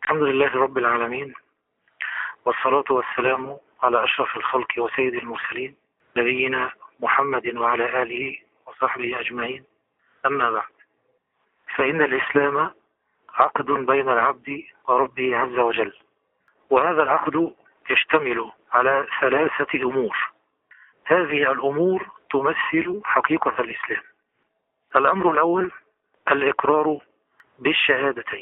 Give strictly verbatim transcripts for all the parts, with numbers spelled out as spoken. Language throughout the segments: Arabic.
الحمد لله رب العالمين، والصلاة والسلام على أشرف الخلق وسيد المرسلين نبينا محمد وعلى آله وصحبه أجمعين. أما بعد، فإن الإسلام عقد بين العبد وربه عز وجل، وهذا العقد يشتمل على ثلاثة أمور. هذه الأمور تمثل حقيقة الإسلام. الأمر الأول الإقرار بالشهادتين،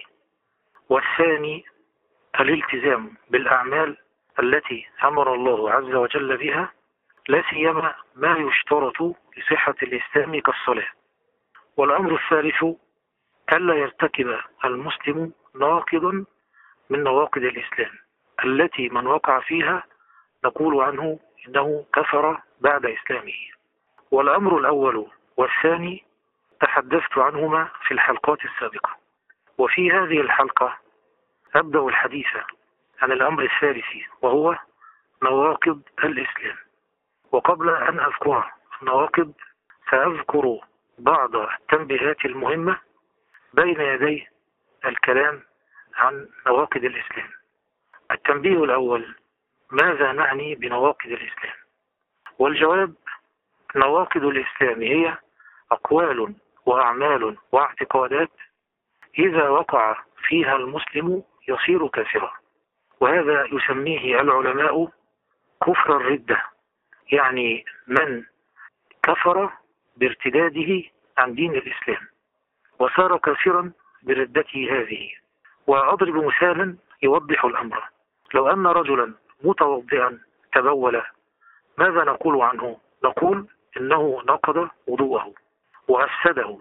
والثاني الالتزام بالأعمال التي أمر الله عز وجل بها، لا سيما ما يشترط لصحة الإسلام كالصلاة. والأمر الثالث ألا يرتكب المسلم ناقضا من نواقض الإسلام التي من وقع فيها نقول عنه إنه كفر بعد إسلامه. والأمر الأول والثاني تحدثت عنهما في الحلقات السابقة، وفي هذه الحلقة أبدأ الحديث عن الأمر الثالث وهو نواقض الإسلام. وقبل أن أذكر النواقض سأذكر بعض التنبيهات المهمة بين يدي الكلام عن نواقض الإسلام. التنبيه الأول: ماذا نعني بنواقض الإسلام؟ والجواب: نواقض الإسلام هي أقوال وأعمال واعتقادات إذا وقع فيها المسلم يصير كافرا، وهذا يسميه العلماء كفر الردة، يعني من كفر بارتداده عن دين الإسلام وصار كافرا بردته هذه. وأضرب مثالا يوضح الأمر: لو أن رجلا متوضئا تبول، ماذا نقول عنه؟ نقول إنه نقض وضوءه وأفسده.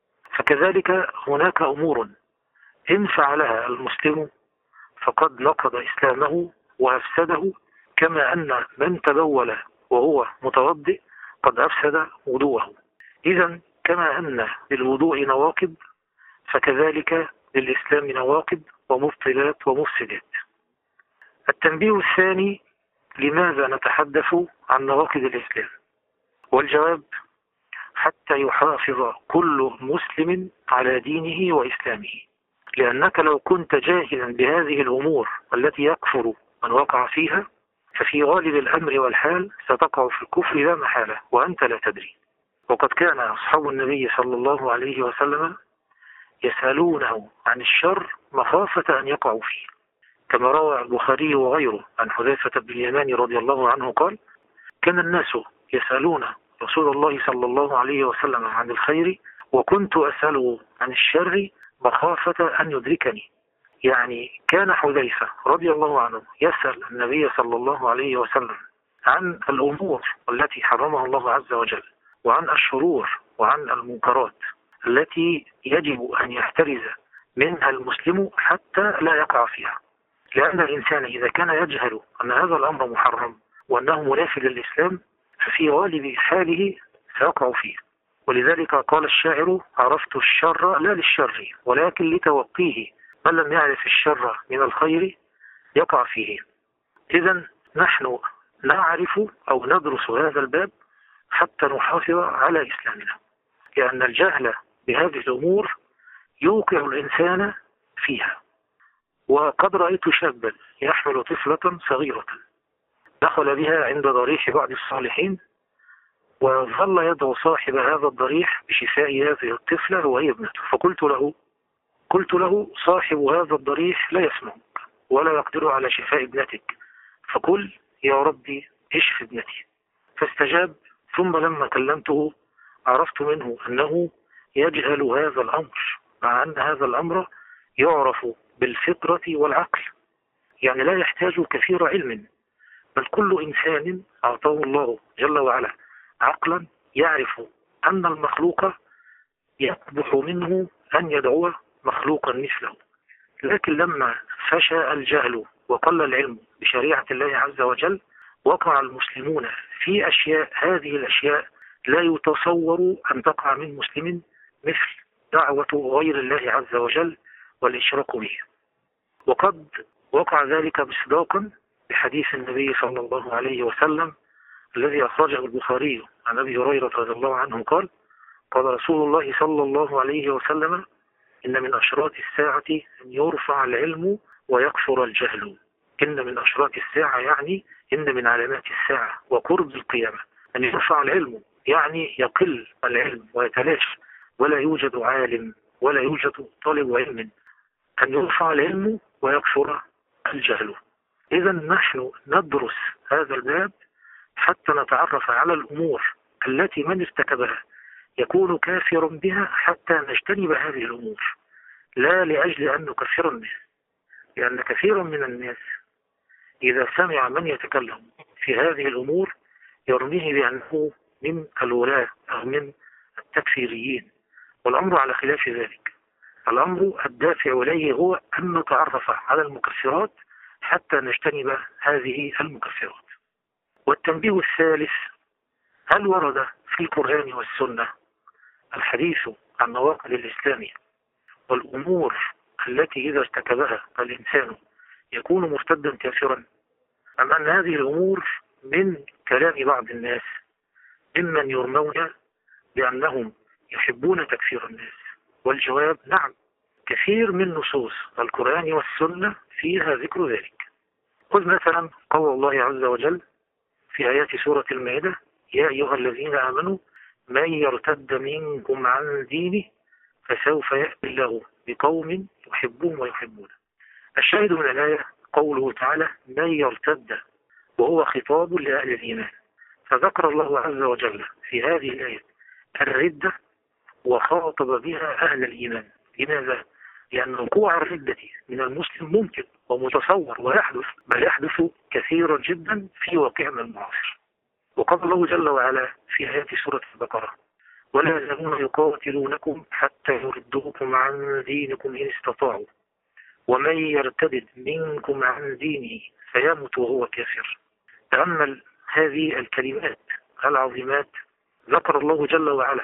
فكذلك هناك أمور إن فعلها المسلم فقد نقض إسلامه وأفسده، كما أن من تبول وهو متوضئ قد أفسد وضوءه. إذا كما أن للوضوء نواقض فكذلك للإسلام نواقض ومبطلات ومفسدات. التنبيه الثاني: لماذا نتحدث عن نواقض الإسلام؟ والجواب: حتى يحافظ كل مسلم على دينه وإسلامه، لأنك لو كنت جاهلا بهذه الأمور التي يكفر من وقع فيها ففي غالب الأمر والحال ستقع في الكفر لا محالة وأنت لا تدري. وقد كان أصحاب النبي صلى الله عليه وسلم يسألونه عن الشر مخافة أن يقعوا فيه، كما روى البخاري وغيره عن حذيفة بن اليمان رضي الله عنه قال: كان الناس يسألون رسول الله صلى الله عليه وسلم عن الخير وكنت أسأله عن الشر مخافة أن يدركني. يعني كان حذيفة رضي الله عنه يسأل النبي صلى الله عليه وسلم عن الأمور التي حرمها الله عز وجل، وعن الشرور وعن المنكرات التي يجب أن يحترز منها المسلم حتى لا يقع فيها، لأن الإنسان إذا كان يجهل أن هذا الأمر محرم وأنه منافي للإسلام ففي غالب حاله سيقع فيه. ولذلك قال الشاعر: عرفت الشر لا للشر ولكن لتوقيه، من لم يعرف الشر من الخير يقع فيه. إذن نحن نعرف أو ندرس هذا الباب حتى نحافظ على إسلامنا، لأن الجهل بهذه الأمور يوقع الإنسان فيها. وقد رأيت شابا يحمل طفلة صغيرة دخل بها عند ضريح بعض الصالحين، وظل يدعو صاحب هذا الضريح بشفاء هذه الطفلة وهي ابنته. فقلت له قلت له صاحب هذا الضريح لا يسمعك ولا يقدر على شفاء ابنتك، فقل يا ربي اشف ابنتي. فاستجاب، ثم لما كلمته عرفت منه أنه يجهل هذا الأمر، مع أن هذا الأمر يعرف بالفطرة والعقل، يعني لا يحتاج كثير علم، بل كل إنسان أعطاه الله جل وعلا عقلا يعرف أن المخلوق يقبح منه أن يدعو مخلوقا مثله. لكن لما فشى الجهل وقل العلم بشريعة الله عز وجل وقع المسلمون في أشياء، هذه الأشياء لا يتصور أن تقع من مسلم، مثل دعوة غير الله عز وجل والإشراك به. وقد وقع ذلك مصداقا بحديث النبي صلى الله عليه وسلم الذي أخرجه البخاري عن أبي هريرة رضي الله عنه قال: قال رسول الله صلى الله عليه وسلم: إن من أشراط الساعة أن يرفع العلم ويكثر الجهل. إن من أشراط الساعة يعني إن من علامات الساعة وقرب القيامة أن يرفع العلم، يعني يقل العلم ويتلاشى، ولا يوجد عالم ولا يوجد طالب علم. أن يرفع العلم ويكثر الجهل. إذا نحن ندرس هذا الباب حتى نتعرف على الأمور التي من ارتكبها يكون كافرا بها، حتى نجتنب هذه الأمور، لا لأجل أن نكفر الناس، لأن كثيرا من الناس إذا سمع من يتكلم في هذه الأمور يرميه بأنه من الولاة أو من التكفيريين، والأمر على خلاف ذلك. الأمر الدافع إليه هو أن نتعرف على المكفرات حتى نجتنب هذه المكفرات. والتنبيه الثالث: هل ورد في القرآن والسنة الحديث عن نواقض الإسلام والأمور التي إذا ارتكبها الإنسان يكون مرتدا كافرا، أم أن هذه الأمور من كلام بعض الناس ممن يرمون بأنهم يحبون تكفير الناس؟ والجواب: نعم، كثير من نصوص القرآن والسنة فيها ذكر ذلك. خذ مثلا قول الله عز وجل في آيات سورة المائدة: يا أيها الذين آمنوا من يرتد منكم عن دينه فسوف يأتي الله بقوم يحبون ويحبون. الشاهد من الآية قوله تعالى من يرتد، وهو خطاب لأهل الإيمان، فذكر الله عز وجل في هذه الآية الردة وخاطب بها أهل الإيمان. لماذا؟ لأن وقوع الردة من المسلم ممكن ومتصور ويحدث، بل يحدث كثيرا جدا في واقعنا المعاصر. وقال الله جل وعلا في آيات سورة البقرة: ولا يزالون يقاتلونكم حتى يردوكم عن دينكم إن استطاعوا ومن يرتد منكم عن دينه فيمت وهو كافر. تأمل هذه الكلمات العظيمات. ذكر الله جل وعلا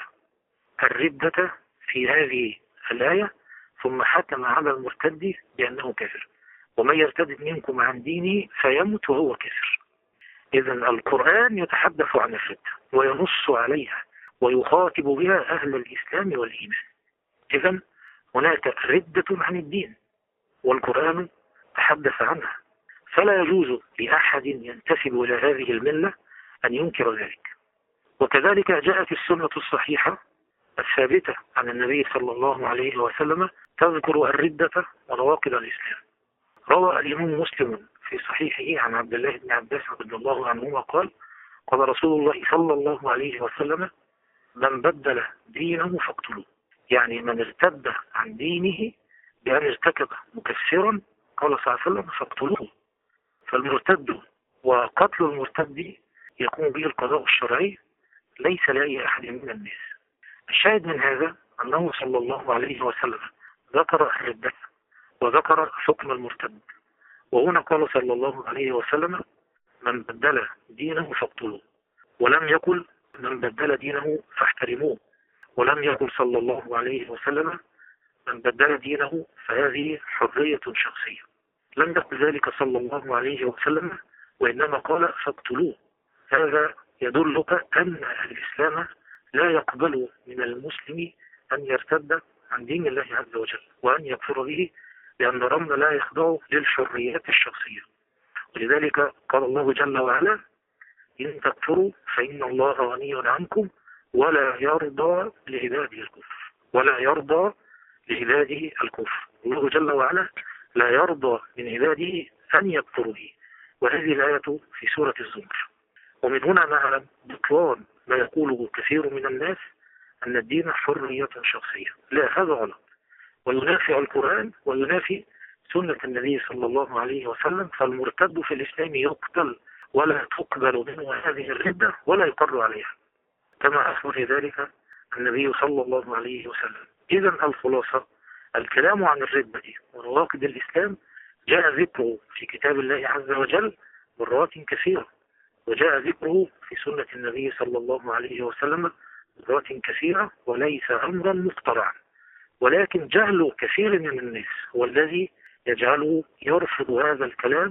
الردة في هذه الآية، ثم حكم على المرتد بأنه كافر: ومن يرتد منكم عن دينه فيمت وهو كافر. إذا القرآن يتحدث عن الردة وينص عليها ويخاطب بها أهل الإسلام والإيمان. إذا هناك ردة عن الدين والقرآن تحدث عنها، فلا يجوز لأحد ينتسب إلى هذه الملة أن ينكر ذلك. وكذلك جاءت السنة الصحيحة الثابتة عن النبي صلى الله عليه وسلم تذكر الردة ونواقض الإسلام. روى الإمام مسلم في صحيحه عن عبد الله بن عباس رضي الله عنهما قال: قال رسول الله صلى الله عليه وسلم: من بدل دينه فاقتلوه. يعني من ارتد عن دينه بأن ارتكب مكفرا، قال صلى الله عليه وسلم: فاقتلوه. فالمرتد وقتل المرتد يقوم به القضاء الشرعي، ليس لأي أحد من الناس. الشاهد من هذا أنه صلى الله عليه وسلم ذكر الردة وذكر حكم المرتد، وهنا قال صلى الله عليه وسلم: من بدل دينه فاقتلوه، ولم يقل من بدل دينه فاحترموه، ولم يقل صلى الله عليه وسلم من بدل دينه فهذه حرية شخصية. لم يقل ذلك صلى الله عليه وسلم، وإنما قال فاقتلوه. هذا يدلك أن الإسلام لا يقبل من المسلم أن يرتد عن دين الله عز وجل وأن يكفر به، لأن الأمر لا يخضع للحريات الشخصية. ولذلك قال الله جل وعلا: إن تكفروا فإن الله غني عنكم ولا يرضى لعباده الكفر. ولا يرضى لعباده الكفر. الله جل وعلا لا يرضى من عباده أن يكفروا به. وهذه الآية في سورة الزمر. ومن هنا نعلم بطلان ما يقوله كثير من الناس أن الدين حرية شخصية. لا، هذا غلط، وينافي القرآن وينافي سنة النبي صلى الله عليه وسلم. فالمرتد في الإسلام يقتل ولا تقبل منه هذه الردة ولا يقر عليها، كما أخبر ذلك النبي صلى الله عليه وسلم. إذن الخلاصة: الكلام عن الردة ونواقض الإسلام جاء ذكره في كتاب الله عز وجل مرات كثيرة، وجاء ذكره في سنة النبي صلى الله عليه وسلم مرات كثيرة، وليس أمرا مخترعا، ولكن جهل كثير من الناس هو الذي يجعله يرفض هذا الكلام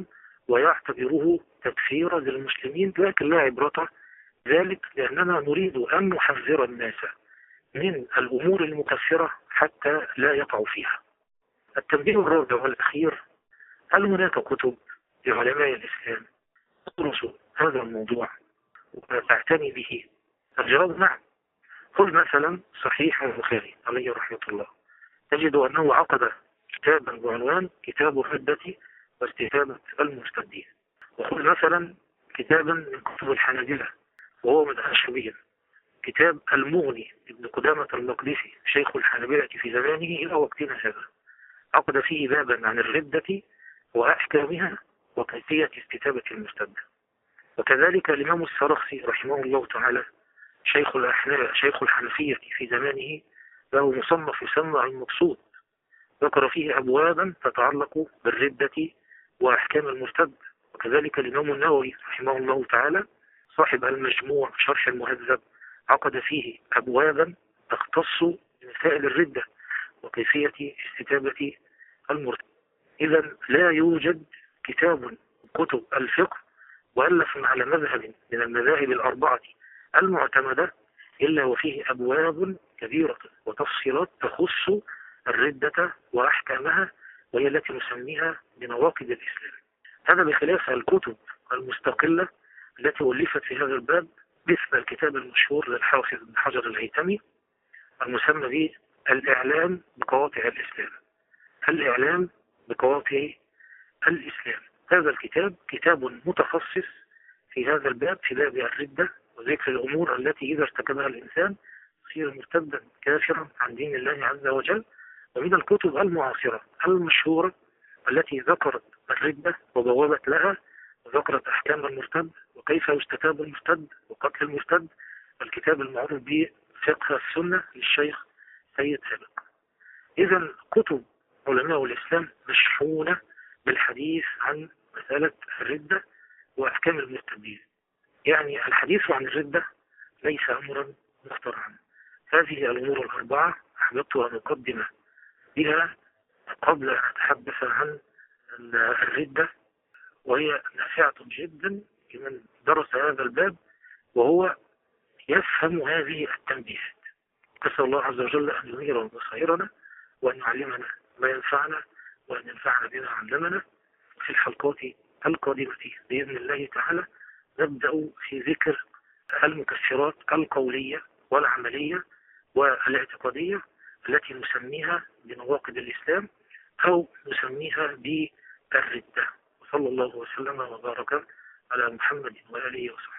ويعتبره تكفيرا للمسلمين. لكن لا عبرة ذلك، لأننا نريد أن نحذر الناس من الأمور المكفرة حتى لا يقع فيها. التنبيه الرابع والأخير: هل هناك كتب لعلماء الإسلام تدرس هذا الموضوع وتعتني به؟ الجواب نعم. خذ مثلا صحيح البخاري عليه رحمة الله، تجد أنه عقد كتابا بعنوان كتاب الردة واستتابة المرتدين. وخذ مثلا كتابا من كتب الحنابلة وهو من أشهرهم، كتاب المغني ابن قدامة المقدسي شيخ الحنابلة في زمانه إلى وقتنا هذا، عقد فيه بابا عن الردة وأحكامها وكيفية استتابة المرتد. وكذلك الإمام السرخسي رحمه الله تعالى شيخ الأحناف شيخ الحنفية في زمانه له مصنف يسمى المقصود، ذكر فيه أبوابا تتعلق بالردة وأحكام المرتد. وكذلك الإمام النووي رحمه الله تعالى صاحب المجموع شرح المهذب عقد فيه أبوابا تختص بمسائل الردة وكيفية استتابة المرتد. إذا لا يوجد كتاب من كتب الفقه مؤلف على مذهب من المذاهب الأربعة المعتمدة إلا وفيه أبواب كبيرة وتفصيلات تخص الردة وأحكامها، وهي التي نسميها بنواقض الإسلام. هذا بخلاف الكتب المستقلة التي ألفت في هذا الباب، مثل الكتاب المشهور للحافظ ابن حجر الهيثمي المسمى بالإعلام بقواطع الإسلام. الإعلام بقواطع الإسلام، هذا الكتاب كتاب متخصص في هذا الباب، في باب الردة وذكر الأمور التي إذا ارتكبها الإنسان يصير مرتدا كافرا عن دين الله عز وجل. ومن الكتب المعاصرة المشهورة التي ذكرت الردة وبوابت لها وذكرت أحكام المرتد وكيف يستتاب المرتد وقتل المرتد، الكتاب المعروف بفقه السنة للشيخ سيد سابق. إذا كتب علماء الإسلام مشحونة بالحديث عن مسألة الردة وأحكام المرتدين. يعني الحديث عن الردة ليس أمرا مخترعا. هذه الأمور الأربعة أحببت أن أقدم بها قبل أن أتحدث عن الردة، وهي نافعة جدا لمن درس هذا الباب وهو يفهم هذه التنبيهات. أسأل الله عز وجل أن ينير بصائرنا وأن يعلمنا ما ينفعنا وأن ينفعنا بما علمنا. في الحلقات القادمة بإذن الله تعالى نبدأ في ذكر المكسرات القولية والعملية والاعتقادية التي نسميها بنواقض الإسلام أو نسميها بالردة. وصلى الله وسلم وبارك على محمد وآله وصحبه.